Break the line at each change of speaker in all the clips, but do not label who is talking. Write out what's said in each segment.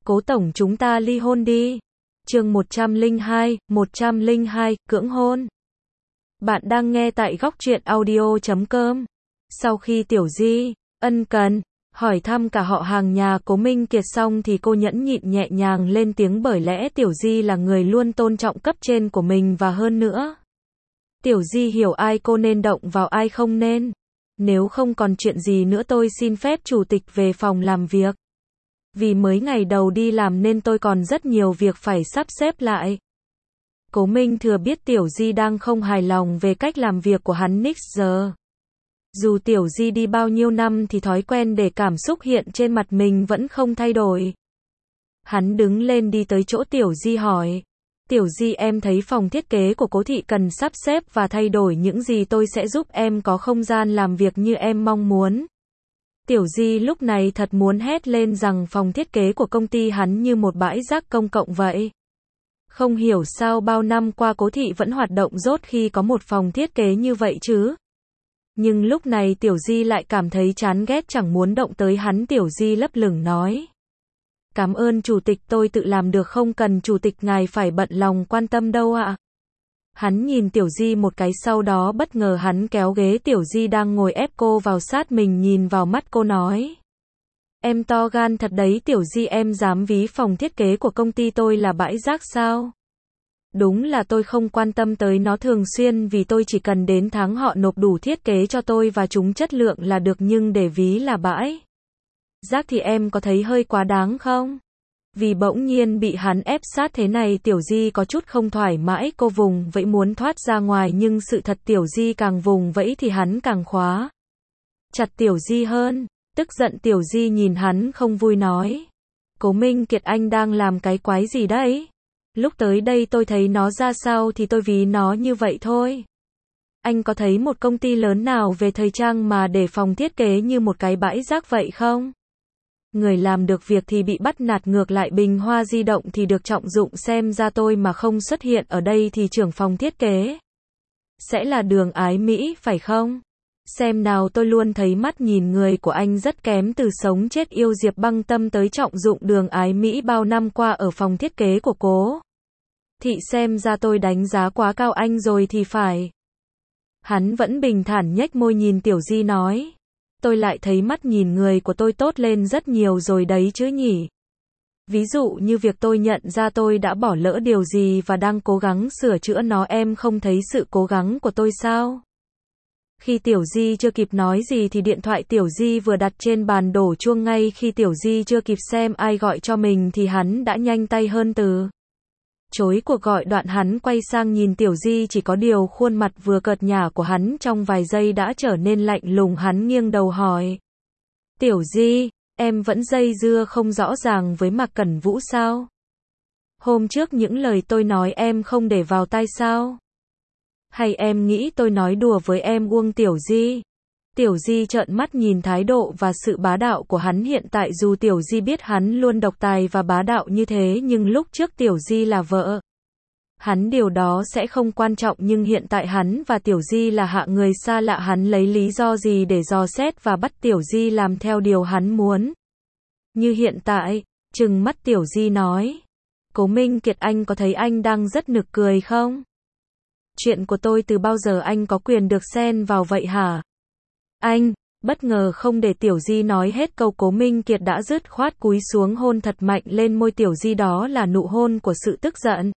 Cố tổng chúng ta ly hôn đi. Chương 102, cưỡng hôn. Bạn đang nghe tại góc truyện audio.com. Sau khi Tiểu Di ân cần hỏi thăm cả họ hàng nhà Cố Minh Kiệt xong thì cô nhẫn nhịn nhẹ nhàng lên tiếng, bởi lẽ Tiểu Di là người luôn tôn trọng cấp trên của mình, và hơn nữa, Tiểu Di hiểu ai cô nên động vào ai không nên. Nếu không còn chuyện gì nữa tôi xin phép chủ tịch về phòng làm việc. Vì mới ngày đầu đi làm nên tôi còn rất nhiều việc phải sắp xếp lại. Cố Minh thừa biết Tiểu Di đang không hài lòng về cách làm việc của hắn nix giờ. Dù Tiểu Di đi bao nhiêu năm thì thói quen để cảm xúc hiện trên mặt mình vẫn không thay đổi. Hắn đứng lên đi tới chỗ Tiểu Di hỏi. Tiểu Di, em thấy phòng thiết kế của Cố thị cần sắp xếp và thay đổi những gì, tôi sẽ giúp em có không gian làm việc như em mong muốn. Tiểu Di lúc này thật muốn hét lên rằng phòng thiết kế của công ty hắn như một bãi rác công cộng vậy. Không hiểu sao bao năm qua Cố thị vẫn hoạt động dốt khi có một phòng thiết kế như vậy chứ. Nhưng lúc này Tiểu Di lại cảm thấy chán ghét, chẳng muốn động tới hắn. Tiểu Di lấp lửng nói. Cảm ơn chủ tịch, tôi tự làm được, không cần chủ tịch ngài phải bận lòng quan tâm đâu ạ. Hắn nhìn Tiểu Di một cái, sau đó bất ngờ hắn kéo ghế Tiểu Di đang ngồi ép cô vào sát mình, nhìn vào mắt cô nói. Em to gan thật đấy Tiểu Di, em dám ví phòng thiết kế của công ty tôi là bãi rác sao? Đúng là tôi không quan tâm tới nó thường xuyên, vì tôi chỉ cần đến tháng họ nộp đủ thiết kế cho tôi và chúng chất lượng là được, nhưng để ví là bãi rác thì em có thấy hơi quá đáng không? Vì bỗng nhiên bị hắn ép sát thế này, Tiểu Di có chút không thoải mái, cô vùng vẫy muốn thoát ra ngoài, nhưng sự thật Tiểu Di càng vùng vẫy thì hắn càng khóa chặt Tiểu Di hơn. Tức giận Tiểu Di nhìn hắn không vui nói. Cố Minh Kiệt, anh đang làm cái quái gì đấy? Lúc tới đây tôi thấy nó ra sao thì tôi ví nó như vậy thôi. Anh có thấy một công ty lớn nào về thời trang mà để phòng thiết kế như một cái bãi rác vậy không? Người làm được việc thì bị bắt nạt, ngược lại bình hoa di động thì được trọng dụng, xem ra tôi mà không xuất hiện ở đây thì trưởng phòng thiết kế sẽ là Đường Ái Mỹ phải không? Xem nào, tôi luôn thấy mắt nhìn người của anh rất kém, từ sống chết yêu Diệp Băng Tâm tới trọng dụng Đường Ái Mỹ bao năm qua ở phòng thiết kế của Cố thị, xem ra tôi đánh giá quá cao anh rồi thì phải. Hắn vẫn bình thản nhếch môi nhìn Tiểu Di nói. Tôi lại thấy mắt nhìn người của tôi tốt lên rất nhiều rồi đấy chứ nhỉ. Ví dụ như việc tôi nhận ra tôi đã bỏ lỡ điều gì và đang cố gắng sửa chữa nó, em không thấy sự cố gắng của tôi sao? Khi Tiểu Di chưa kịp nói gì thì điện thoại Tiểu Di vừa đặt trên bàn đổ chuông. Ngay khi Tiểu Di chưa kịp xem ai gọi cho mình thì hắn đã nhanh tay hơn từ chối cuộc gọi. Đoạn hắn quay sang nhìn Tiểu Di, chỉ có điều khuôn mặt vừa cợt nhả của hắn trong vài giây đã trở nên lạnh lùng. Hắn nghiêng đầu hỏi. Tiểu Di, em vẫn dây dưa không rõ ràng với Mạc Cẩn Vũ sao? Hôm trước những lời tôi nói em không để vào tai sao? Hay em nghĩ tôi nói đùa với em Uông? Tiểu Di. Tiểu Di trợn mắt nhìn thái độ và sự bá đạo của hắn hiện tại. Dù Tiểu Di biết hắn luôn độc tài và bá đạo như thế, nhưng lúc trước Tiểu Di là vợ hắn điều đó sẽ không quan trọng, nhưng hiện tại hắn và Tiểu Di là hạ người xa lạ, hắn lấy lý do gì để dò xét và bắt Tiểu Di làm theo điều hắn muốn? Như hiện tại, trừng mắt Tiểu Di nói. Cố Minh Kiệt, anh có thấy anh đang rất nực cười không? Chuyện của tôi từ bao giờ anh có quyền được xen vào vậy hả? Anh, bất ngờ không để Tiểu Di nói hết câu, Cố Minh Kiệt đã dứt khoát cúi xuống hôn thật mạnh lên môi Tiểu Di. Đó là nụ hôn của sự tức giận,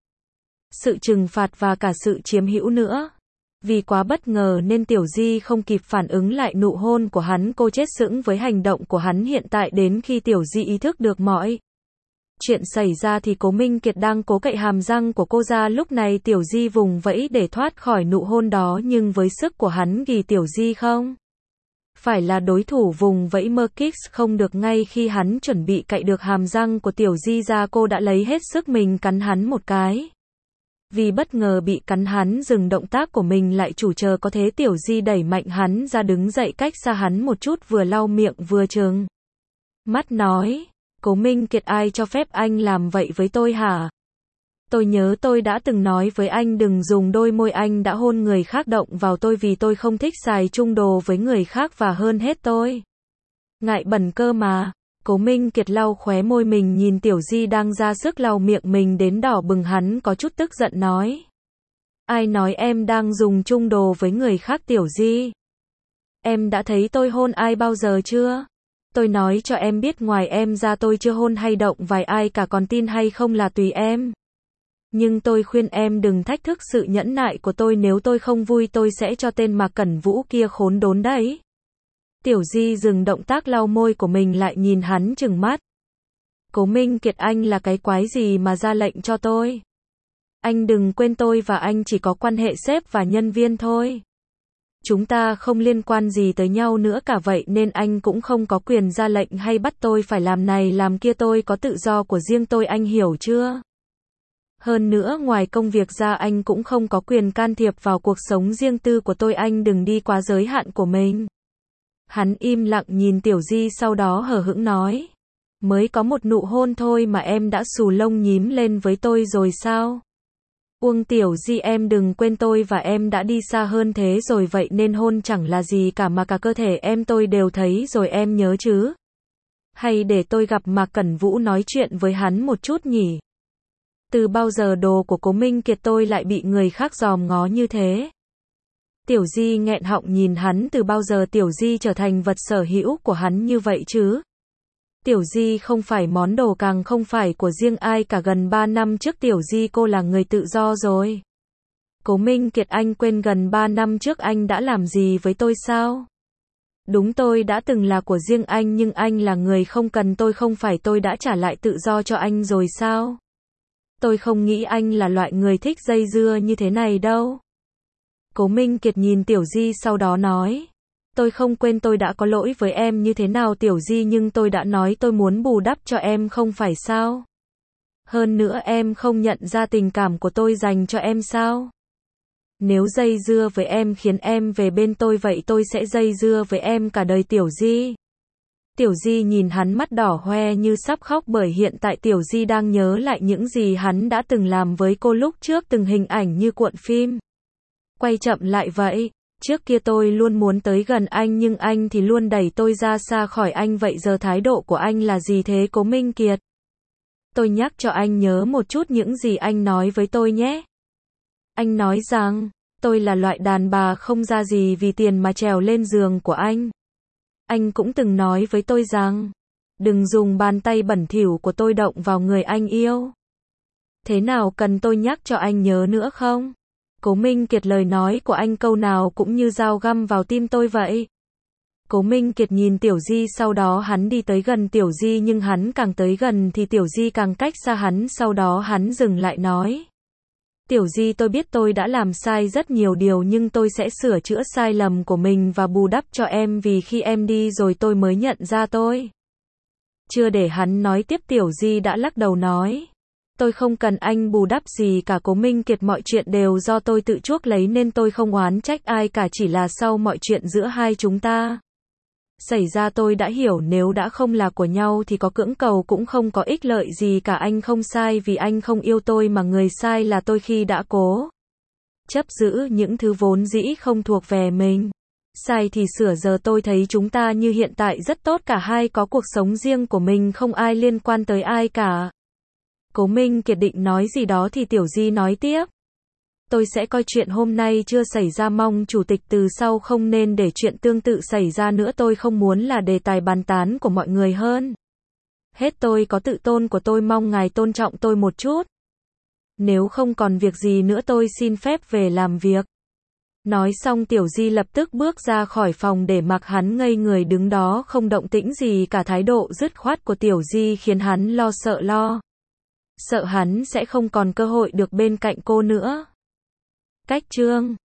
sự trừng phạt và cả sự chiếm hữu nữa. Vì quá bất ngờ nên Tiểu Di không kịp phản ứng lại nụ hôn của hắn, cô chết sững với hành động của hắn hiện tại. Đến khi Tiểu Di ý thức được mọi chuyện xảy ra thì Cố Minh Kiệt đang cố cậy hàm răng của cô ra. Lúc này Tiểu Di vùng vẫy để thoát khỏi nụ hôn đó, nhưng với sức của hắn thì Tiểu Di không phải là đối thủ. Vùng vẫy mơ kích không được, ngay khi hắn chuẩn bị cậy được hàm răng của Tiểu Di ra, cô đã lấy hết sức mình cắn hắn một cái. Vì bất ngờ bị cắn, hắn dừng động tác của mình lại, chủ chờ có thế Tiểu Di đẩy mạnh hắn ra, đứng dậy cách xa hắn một chút, vừa lau miệng vừa trừng mắt nói. Cố Minh Kiệt, ai cho phép anh làm vậy với tôi hả? Tôi nhớ tôi đã từng nói với anh đừng dùng đôi môi anh đã hôn người khác động vào tôi, vì tôi không thích xài chung đồ với người khác, và hơn hết tôi ngại bẩn cơ mà. Cố Minh Kiệt lau khóe môi mình nhìn Tiểu Di đang ra sức lau miệng mình đến đỏ bừng, hắn có chút tức giận nói. Ai nói em đang dùng chung đồ với người khác Tiểu Di? Em đã thấy tôi hôn ai bao giờ chưa? Tôi nói cho em biết, ngoài em ra tôi chưa hôn hay động vài ai cả, còn tin hay không là tùy em. Nhưng tôi khuyên em đừng thách thức sự nhẫn nại của tôi, nếu tôi không vui tôi sẽ cho tên Mạc Cẩn Vũ kia khốn đốn đấy. Tiểu Di dừng động tác lau môi của mình lại nhìn hắn trừng mắt. Cố Minh Kiệt, anh là cái quái gì mà ra lệnh cho tôi? Anh đừng quên tôi và anh chỉ có quan hệ sếp và nhân viên thôi. Chúng ta không liên quan gì tới nhau nữa cả, vậy nên anh cũng không có quyền ra lệnh hay bắt tôi phải làm này làm kia, tôi có tự do của riêng tôi, anh hiểu chưa? Hơn nữa ngoài công việc ra anh cũng không có quyền can thiệp vào cuộc sống riêng tư của tôi, anh đừng đi quá giới hạn của mình. Hắn im lặng nhìn Tiểu Di sau đó hờ hững nói. Mới có một nụ hôn thôi mà em đã xù lông nhím lên với tôi rồi sao? Uông Tiểu Di, em đừng quên tôi và em đã đi xa hơn thế rồi, vậy nên hôn chẳng là gì cả mà cả cơ thể em tôi đều thấy rồi, em nhớ chứ? Hay để tôi gặp Mạc Cẩn Vũ nói chuyện với hắn một chút nhỉ? Từ bao giờ đồ của Cố Minh Kiệt tôi lại bị người khác dòm ngó như thế? Tiểu Di nghẹn họng nhìn hắn, từ bao giờ Tiểu Di trở thành vật sở hữu của hắn như vậy chứ? Tiểu Di không phải món đồ, càng không phải của riêng ai cả, gần 3 năm trước Tiểu Di cô là người tự do rồi. Cố Minh Kiệt, anh quên gần 3 năm trước anh đã làm gì với tôi sao? Đúng, tôi đã từng là của riêng anh nhưng anh là người không cần tôi, không phải tôi đã trả lại tự do cho anh rồi sao? Tôi không nghĩ anh là loại người thích dây dưa như thế này đâu. Cố Minh Kiệt nhìn Tiểu Di sau đó nói. Tôi không quên tôi đã có lỗi với em như thế nào Tiểu Di, nhưng tôi đã nói tôi muốn bù đắp cho em không phải sao? Hơn nữa em không nhận ra tình cảm của tôi dành cho em sao? Nếu dây dưa với em khiến em về bên tôi, vậy tôi sẽ dây dưa với em cả đời Tiểu Di. Tiểu Di nhìn hắn mắt đỏ hoe như sắp khóc, bởi hiện tại Tiểu Di đang nhớ lại những gì hắn đã từng làm với cô lúc trước, từng hình ảnh như cuộn phim. Quay chậm lại vậy. Trước kia tôi luôn muốn tới gần anh nhưng anh thì luôn đẩy tôi ra xa khỏi anh, vậy giờ thái độ của anh là gì thế Cố Minh Kiệt? Tôi nhắc cho anh nhớ một chút những gì anh nói với tôi nhé. Anh nói rằng, tôi là loại đàn bà không ra gì vì tiền mà trèo lên giường của anh. Anh cũng từng nói với tôi rằng, đừng dùng bàn tay bẩn thỉu của tôi động vào người anh yêu. Thế nào, cần tôi nhắc cho anh nhớ nữa không? Cố Minh Kiệt, lời nói của anh câu nào cũng như dao găm vào tim tôi vậy. Cố Minh Kiệt nhìn Tiểu Di, sau đó hắn đi tới gần Tiểu Di, nhưng hắn càng tới gần thì Tiểu Di càng cách xa hắn, sau đó hắn dừng lại nói. Tiểu Di, tôi biết tôi đã làm sai rất nhiều điều nhưng tôi sẽ sửa chữa sai lầm của mình và bù đắp cho em, vì khi em đi rồi tôi mới nhận ra tôi. Chưa để hắn nói tiếp, Tiểu Di đã lắc đầu nói. Tôi không cần anh bù đắp gì cả Cố Minh Kiệt, mọi chuyện đều do tôi tự chuốc lấy nên tôi không oán trách ai cả, chỉ là sau mọi chuyện giữa hai chúng ta xảy ra tôi đã hiểu nếu đã không là của nhau thì có cưỡng cầu cũng không có ích lợi gì cả. Anh không sai vì anh không yêu tôi, mà người sai là tôi khi đã cố chấp giữ những thứ vốn dĩ không thuộc về mình. Sai thì sửa, giờ tôi thấy chúng ta như hiện tại rất tốt, cả hai có cuộc sống riêng của mình, không ai liên quan tới ai cả. Cố Minh Kiệt định nói gì đó thì Tiểu Di nói tiếp. Tôi sẽ coi chuyện hôm nay chưa xảy ra, mong chủ tịch từ sau không nên để chuyện tương tự xảy ra nữa, tôi không muốn là đề tài bàn tán của mọi người hơn. Hết, tôi có tự tôn của tôi, mong ngài tôn trọng tôi một chút. Nếu không còn việc gì nữa tôi xin phép về làm việc. Nói xong Tiểu Di lập tức bước ra khỏi phòng để mặc hắn ngây người đứng đó không động tĩnh gì cả, thái độ dứt khoát của Tiểu Di khiến hắn lo sợ hắn sẽ không còn cơ hội được bên cạnh cô nữa. Cách chương